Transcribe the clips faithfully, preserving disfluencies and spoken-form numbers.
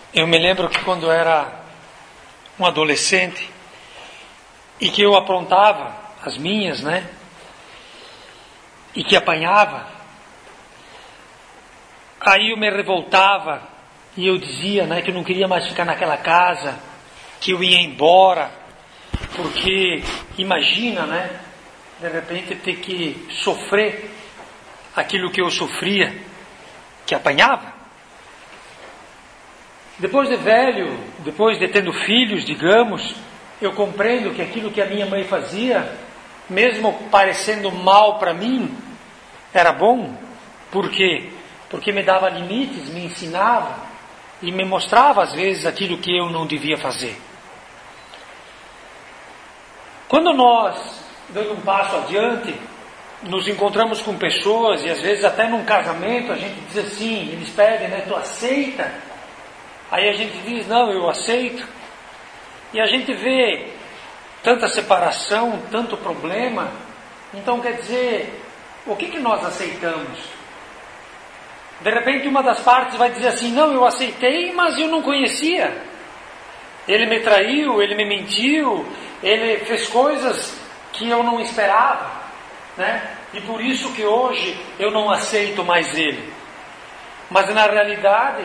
Eu me lembro que quando eu era um adolescente e que eu aprontava as minhas, né? E que apanhava, aí eu me revoltava e eu dizia, né, que eu não queria mais ficar naquela casa, que eu ia embora, porque imagina, né, de repente ter que sofrer aquilo que eu sofria, que apanhava. Depois de velho, depois de tendo filhos, digamos, eu compreendo que aquilo que a minha mãe fazia, mesmo parecendo mal para mim, era bom. Por quê? Porque me dava limites, me ensinava e me mostrava às vezes aquilo que eu não devia fazer. Quando nós, dando um passo adiante, nos encontramos com pessoas, e às vezes até num casamento, a gente diz assim, eles pedem, né, tu aceita? Aí a gente diz, não, eu aceito. E a gente vê tanta separação, tanto problema. Então quer dizer, o que, que nós aceitamos? De repente uma das partes vai dizer assim, não, eu aceitei, mas eu não conhecia. Ele me traiu, ele me mentiu, ele fez coisas que eu não esperava, né? E por isso que hoje eu não aceito mais ele. Mas na realidade,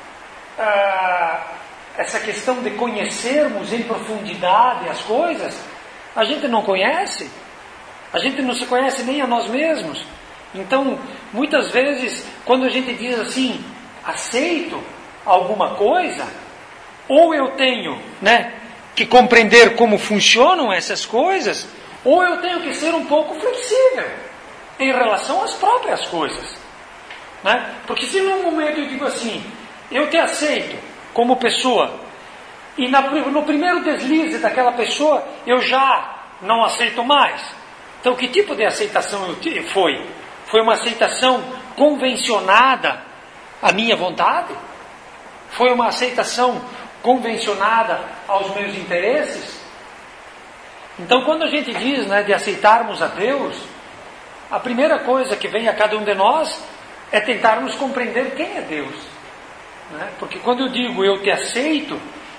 ah, essa questão de conhecermos em profundidade as coisas, a gente não conhece. A gente não se conhece nem a nós mesmos. Então, muitas vezes, quando a gente diz assim, aceito alguma coisa, ou eu tenho, né, que compreender como funcionam essas coisas, ou eu tenho que ser um pouco flexível em relação às próprias coisas, né? Porque se num momento eu digo assim, eu te aceito como pessoa, e na, no primeiro deslize daquela pessoa eu já não aceito mais. Então que tipo de aceitação eu tive? Foi? Foi uma aceitação convencionada à minha vontade? Foi uma aceitação convencionada aos meus interesses? Então quando a gente diz, né, de aceitarmos a Deus, a primeira coisa que vem a cada um de nós é tentarmos compreender quem é Deus, né? Porque quando eu digo eu te aceito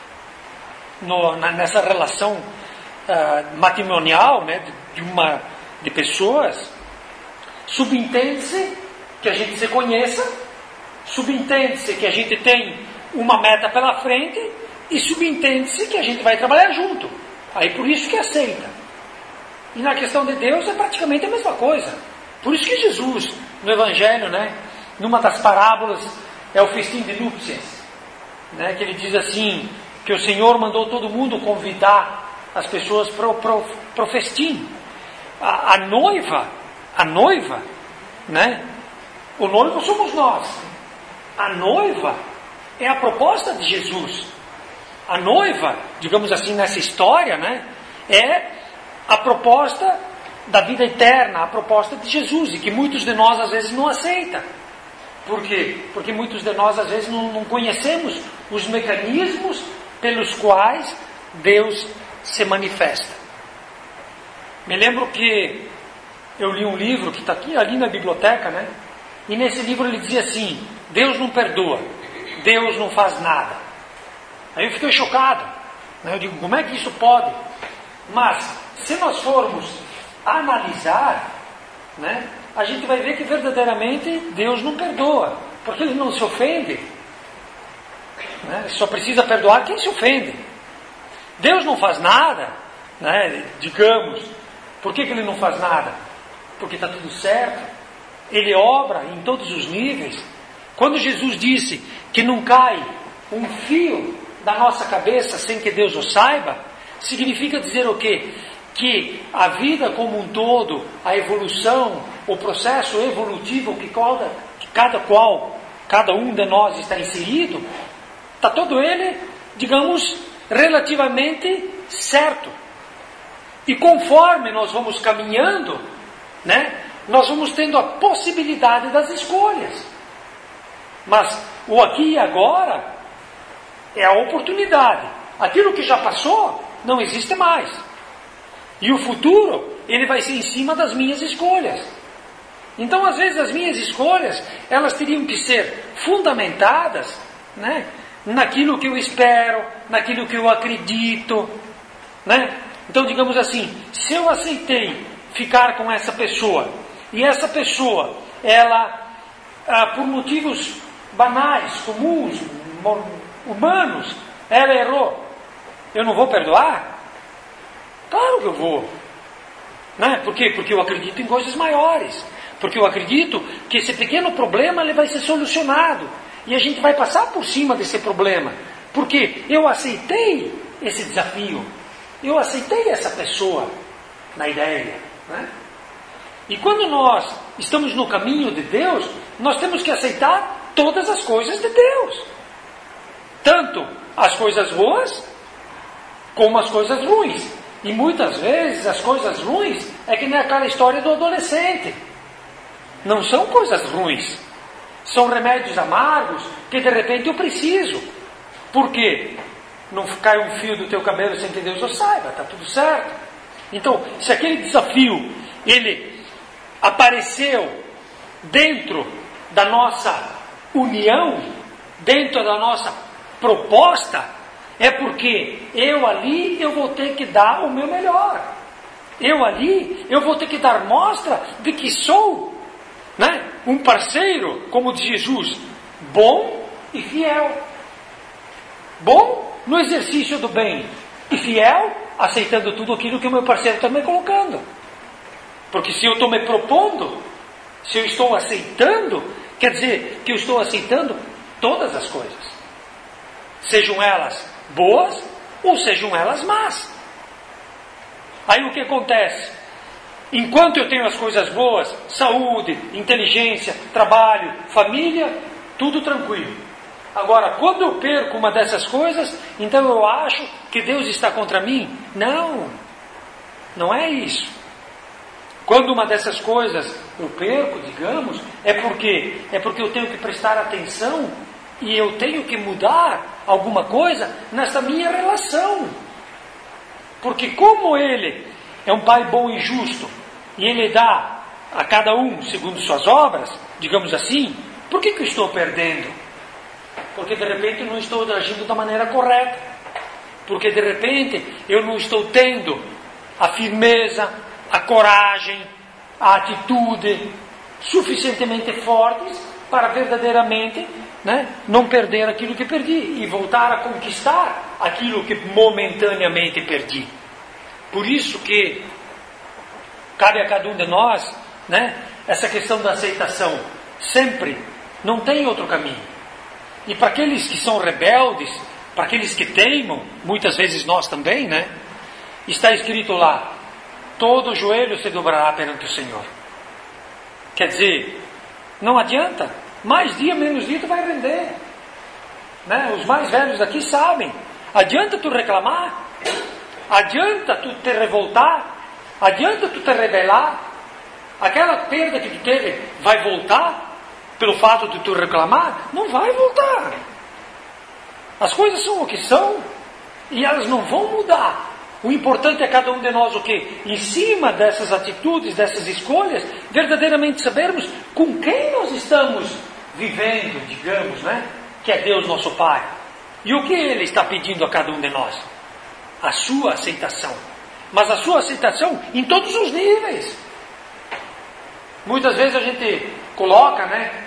no, na, nessa relação uh, matrimonial, né, de, uma, de pessoas, subentende-se que a gente se conheça, subentende-se que a gente tem uma meta pela frente e subentende-se que a gente vai trabalhar junto. Aí por isso que aceita. E na questão de Deus é praticamente a mesma coisa. Por isso que Jesus, no Evangelho, né, numa das parábolas, é o festim de núpcias, né, que ele diz assim, que o Senhor mandou todo mundo convidar as pessoas para o festim. A, a noiva, a noiva, né, o noivo somos nós. A noiva é a proposta de Jesus. A noiva, digamos assim, nessa história, né, é a proposta da vida eterna, a proposta de Jesus, e que muitos de nós às vezes não aceitam. Por quê? Porque muitos de nós às vezes não, não conhecemos os mecanismos pelos quais Deus se manifesta. Me lembro que eu li um livro que está aqui, ali na biblioteca, né? E nesse livro ele dizia assim, Deus não perdoa, Deus não faz nada. Aí eu fiquei chocado, né? Eu digo, como é que isso pode? Mas, se nós formos analisar, né, a gente vai ver que verdadeiramente Deus não perdoa, porque Ele não se ofende, né? Só precisa perdoar quem se ofende. Deus não faz nada, né, digamos. Por que, que Ele não faz nada? Porque está tudo certo. Ele obra em todos os níveis. Quando Jesus disse que não cai um fio da nossa cabeça sem que Deus o saiba, significa dizer o quê? Que a vida como um todo, a evolução, o processo evolutivo que cada, que cada qual, cada um de nós está inserido, está todo ele, digamos, relativamente certo. E conforme nós vamos caminhando, né, nós vamos tendo a possibilidade das escolhas. Mas o aqui e agora é a oportunidade. Aquilo que já passou não existe mais. E o futuro, ele vai ser em cima das minhas escolhas. Então, às vezes, as minhas escolhas, elas teriam que ser fundamentadas, né, naquilo que eu espero, naquilo que eu acredito, né? Então, digamos assim, se eu aceitei ficar com essa pessoa, e essa pessoa, ela, ah, por motivos banais, comuns, humanos, ela errou, eu não vou perdoar? Claro que eu vou. Né? Por quê? Porque eu acredito em coisas maiores. Porque eu acredito que esse pequeno problema ele vai ser solucionado. E a gente vai passar por cima desse problema. Porque eu aceitei esse desafio. Eu aceitei essa pessoa na ideia. Né? E quando nós estamos no caminho de Deus, nós temos que aceitar todas as coisas de Deus. Tanto as coisas boas, como as coisas ruins. E muitas vezes as coisas ruins é que nem aquela história do adolescente. Não são coisas ruins. São remédios amargos que de repente eu preciso. Por quê? Não cai um fio do teu cabelo sem que Deus o saiba, está tudo certo. Então, se aquele desafio, ele apareceu dentro da nossa união, dentro da nossa proposta, é porque eu ali eu vou ter que dar o meu melhor. Eu ali eu vou ter que dar mostra de que sou, né, um parceiro, como diz Jesus, bom e fiel. Bom no exercício do bem e fiel aceitando tudo aquilo que o meu parceiro está me colocando. Porque se eu estou me propondo, se eu estou aceitando, quer dizer que eu estou aceitando todas as coisas. Sejam elas boas ou sejam elas más. Aí o que acontece? Enquanto eu tenho as coisas boas, saúde, inteligência, trabalho, família, tudo tranquilo. Agora, quando eu perco uma dessas coisas, então eu acho que Deus está contra mim? Não, não é isso. Quando uma dessas coisas eu perco, digamos, é porque, é porque eu tenho que prestar atenção e eu tenho que mudar alguma coisa nessa minha relação. Porque como Ele é um Pai bom e justo, e Ele dá a cada um segundo suas obras, digamos assim, por que que eu estou perdendo? Porque de repente eu não estou agindo da maneira correta. Porque de repente eu não estou tendo a firmeza, a coragem, a atitude suficientemente fortes para verdadeiramente, né, não perder aquilo que perdi e voltar a conquistar aquilo que momentaneamente perdi. Por isso que cabe a cada um de nós, né, essa questão da aceitação. Sempre, não tem outro caminho. E para aqueles que são rebeldes, para aqueles que teimam, muitas vezes nós também, né, está escrito lá, todo joelho se dobrará perante o Senhor. Quer dizer, não adianta, mais dia, menos dia tu vai render. Né? Os mais velhos aqui sabem, adianta tu reclamar, adianta tu te revoltar, adianta tu te rebelar, aquela perda que tu teve vai voltar pelo fato de tu reclamar? Não vai voltar. As coisas são o que são e elas não vão mudar. O importante é cada um de nós o quê? Em cima dessas atitudes, dessas escolhas, verdadeiramente sabermos com quem nós estamos vivendo, digamos, né? Que é Deus nosso Pai. E o que Ele está pedindo a cada um de nós? A sua aceitação. Mas a sua aceitação em todos os níveis. Muitas vezes a gente coloca, né?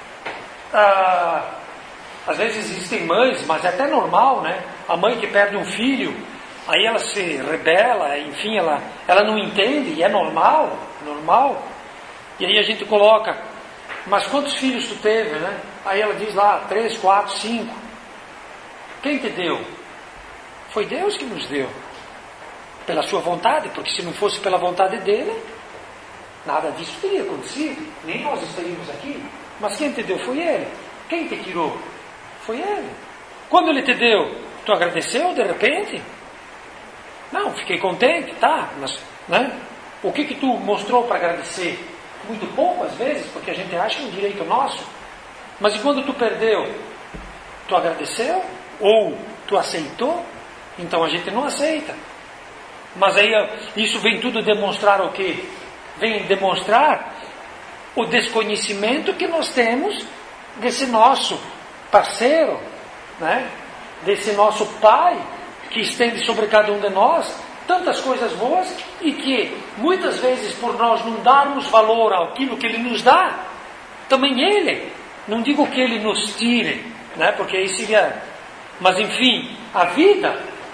Ah, às vezes existem mães, mas é até normal, né? A mãe que perde um filho, aí ela se rebela, enfim, ela, ela não entende, e é normal, normal. E aí a gente coloca, mas quantos filhos tu teve, né? Aí ela diz lá, três, quatro, cinco. Quem te deu? Foi Deus que nos deu. Pela sua vontade, porque se não fosse pela vontade dele, nada disso teria acontecido. Nem nós estaríamos aqui. Mas quem te deu foi Ele. Quem te tirou? Foi Ele. Quando Ele te deu, tu agradeceu de repente? Não, fiquei contente, tá, mas, né? O que que tu mostrou para agradecer? Muito pouco às vezes, porque a gente acha que é um direito nosso. Mas e quando tu perdeu? Tu agradeceu? Ou tu aceitou? Então a gente não aceita. Mas aí isso vem tudo demonstrar o quê? Vem demonstrar o desconhecimento que nós temos desse nosso parceiro, né, desse nosso Pai que estende sobre cada um de nós tantas coisas boas e que muitas vezes por nós não darmos valor àquilo que Ele nos dá, também Ele, não digo que Ele nos tire, né, porque aí seria, mas enfim, a vida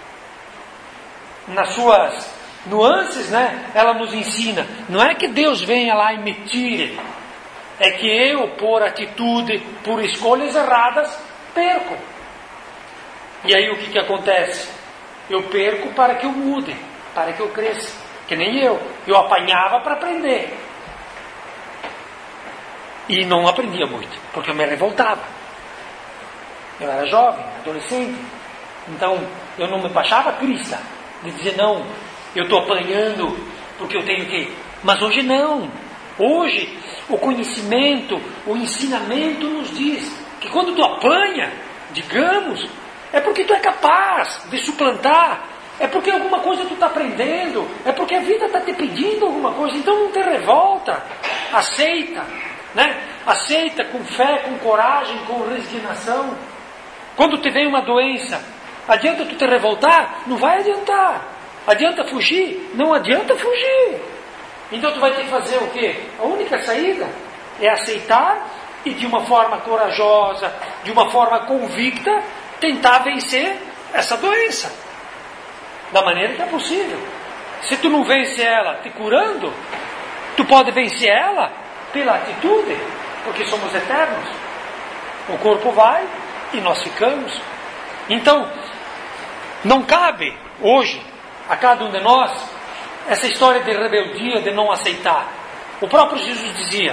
nas suas nuances, né, ela nos ensina, não é que Deus venha lá e me tire, é que eu, por atitude, por escolhas erradas, perco. E aí o que, que acontece? Eu perco para que eu mude, para que eu cresça. Que nem eu. Eu apanhava para aprender. E não aprendia muito, porque eu me revoltava. Eu era jovem, adolescente. Então, eu não me baixava crista de dizer, não, eu estou apanhando porque eu tenho que... Mas hoje não. Hoje, o conhecimento, o ensinamento nos diz que quando tu apanha, digamos, é porque tu é capaz de suplantar, é porque alguma coisa tu está aprendendo, é porque a vida está te pedindo alguma coisa, então não te revolta, aceita, né? Aceita com fé, com coragem, com resignação. Quando te vem uma doença, adianta tu te revoltar? Não vai adiantar. Adianta fugir? Não adianta fugir. Então tu vai ter que fazer o quê? A única saída é aceitar e de uma forma corajosa, de uma forma convicta, tentar vencer essa doença. Da maneira que é possível. Se tu não vence ela te curando, tu pode vencer ela pela atitude, porque somos eternos. O corpo vai e nós ficamos. Então, não cabe hoje a cada um de nós essa história de rebeldia, de não aceitar. O próprio Jesus dizia,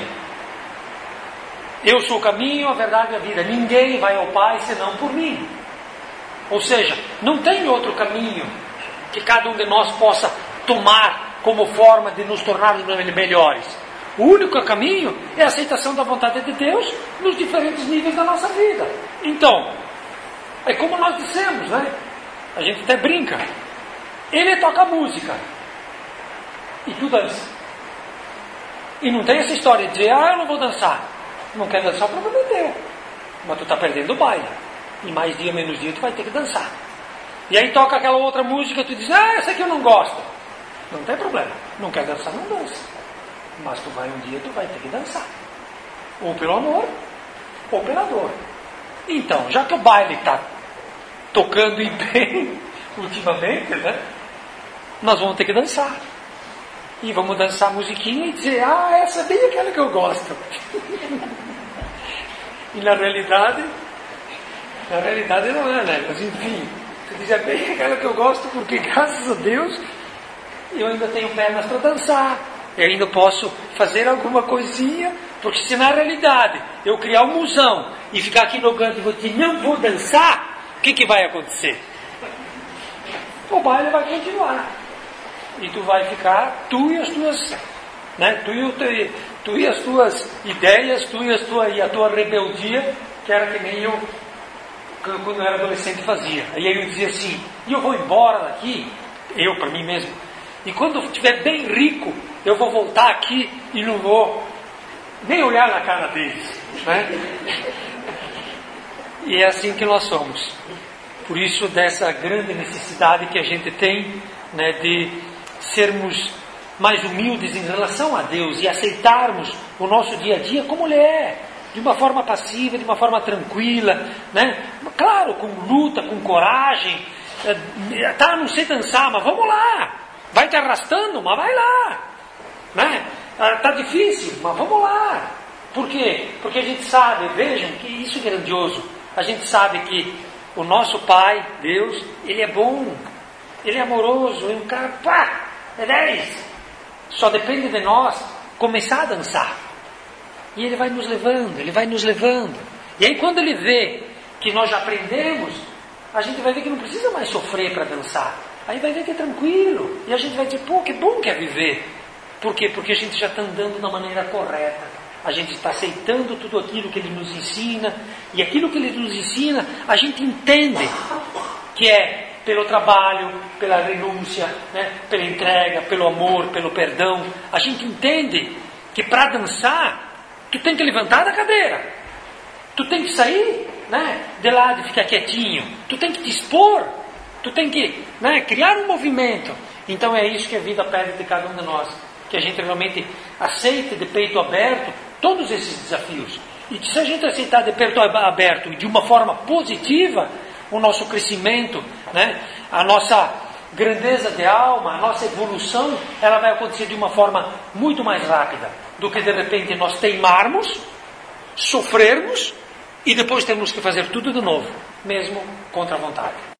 eu sou o caminho, a verdade e a vida. Ninguém vai ao Pai senão por mim. Ou seja, não tem outro caminho que cada um de nós possa tomar como forma de nos tornarmos melhores. O único caminho é a aceitação da vontade de Deus nos diferentes níveis da nossa vida. Então, é como nós dissemos, né? A gente até brinca. Ele toca música e tu dança. E não tem essa história de dizer, ah, eu não vou dançar. Não quer dançar, o problema é teu. Mas tu está perdendo o baile. E mais dia, menos dia, tu vai ter que dançar. E aí toca aquela outra música e tu diz, ah, essa aqui eu não gosto. Não tem problema. Não quer dançar, não dança. Mas tu vai um dia, tu vai ter que dançar. Ou pelo amor, ou pela dor. Então, já que o baile está tocando e bem, ultimamente, né? Nós vamos ter que dançar. E vamos dançar a musiquinha e dizer, ah, essa é bem aquela que eu gosto. E na realidade, na realidade não é, né? Mas enfim, tu diz, é bem aquela que eu gosto, porque graças a Deus, eu ainda tenho pernas para dançar. Eu ainda posso fazer alguma coisinha, porque se na realidade eu criar um musão e ficar aqui no canto e vou dizer, não vou dançar, o que, que vai acontecer? O baile vai continuar. E tu vai ficar, tu e as tuas, né? tu, e o, tu e as tuas ideias, tu e, as tua, e a tua rebeldia, que era que nem eu, quando eu era adolescente, fazia. Aí eu dizia assim, e eu vou embora daqui, eu para mim mesmo, e quando eu estiver bem rico, eu vou voltar aqui e não vou nem olhar na cara deles, né? E é assim que nós somos. Por isso, dessa grande necessidade que a gente tem, né, de sermos mais humildes em relação a Deus e aceitarmos o nosso dia a dia como ele é, de uma forma passiva, de uma forma tranquila, né? Claro, com luta, com coragem. Tá, não sei dançar, mas vamos lá. Vai te arrastando, mas vai lá, né? Tá difícil, mas vamos lá. Por quê? Porque a gente sabe, vejam que isso é grandioso. A gente sabe que o nosso Pai, Deus, Ele é bom, Ele é amoroso, é um cara, pá, é dez. Só depende de nós começar a dançar. E Ele vai nos levando, Ele vai nos levando. E aí quando Ele vê que nós já aprendemos, a gente vai ver que não precisa mais sofrer para dançar. Aí vai ver que é tranquilo. E a gente vai dizer, pô, que bom que é viver. Por quê? Porque a gente já está andando da maneira correta. A gente está aceitando tudo aquilo que Ele nos ensina. E aquilo que Ele nos ensina, a gente entende que é pelo trabalho, pela renúncia, né? Pela entrega, pelo amor, pelo perdão. A gente entende que para dançar, tu tem que levantar da cadeira. Tu tem que sair né, de lado e ficar quietinho. Tu tem que te expor. Tu tem que, né, criar um movimento. Então é isso que a vida pede de cada um de nós. Que a gente realmente aceite de peito aberto todos esses desafios. E se a gente aceitar de peito aberto e de uma forma positiva, o nosso crescimento, né, a nossa grandeza de alma, a nossa evolução, ela vai acontecer de uma forma muito mais rápida do que de repente nós teimarmos, sofrermos e depois temos que fazer tudo de novo, mesmo contra a vontade.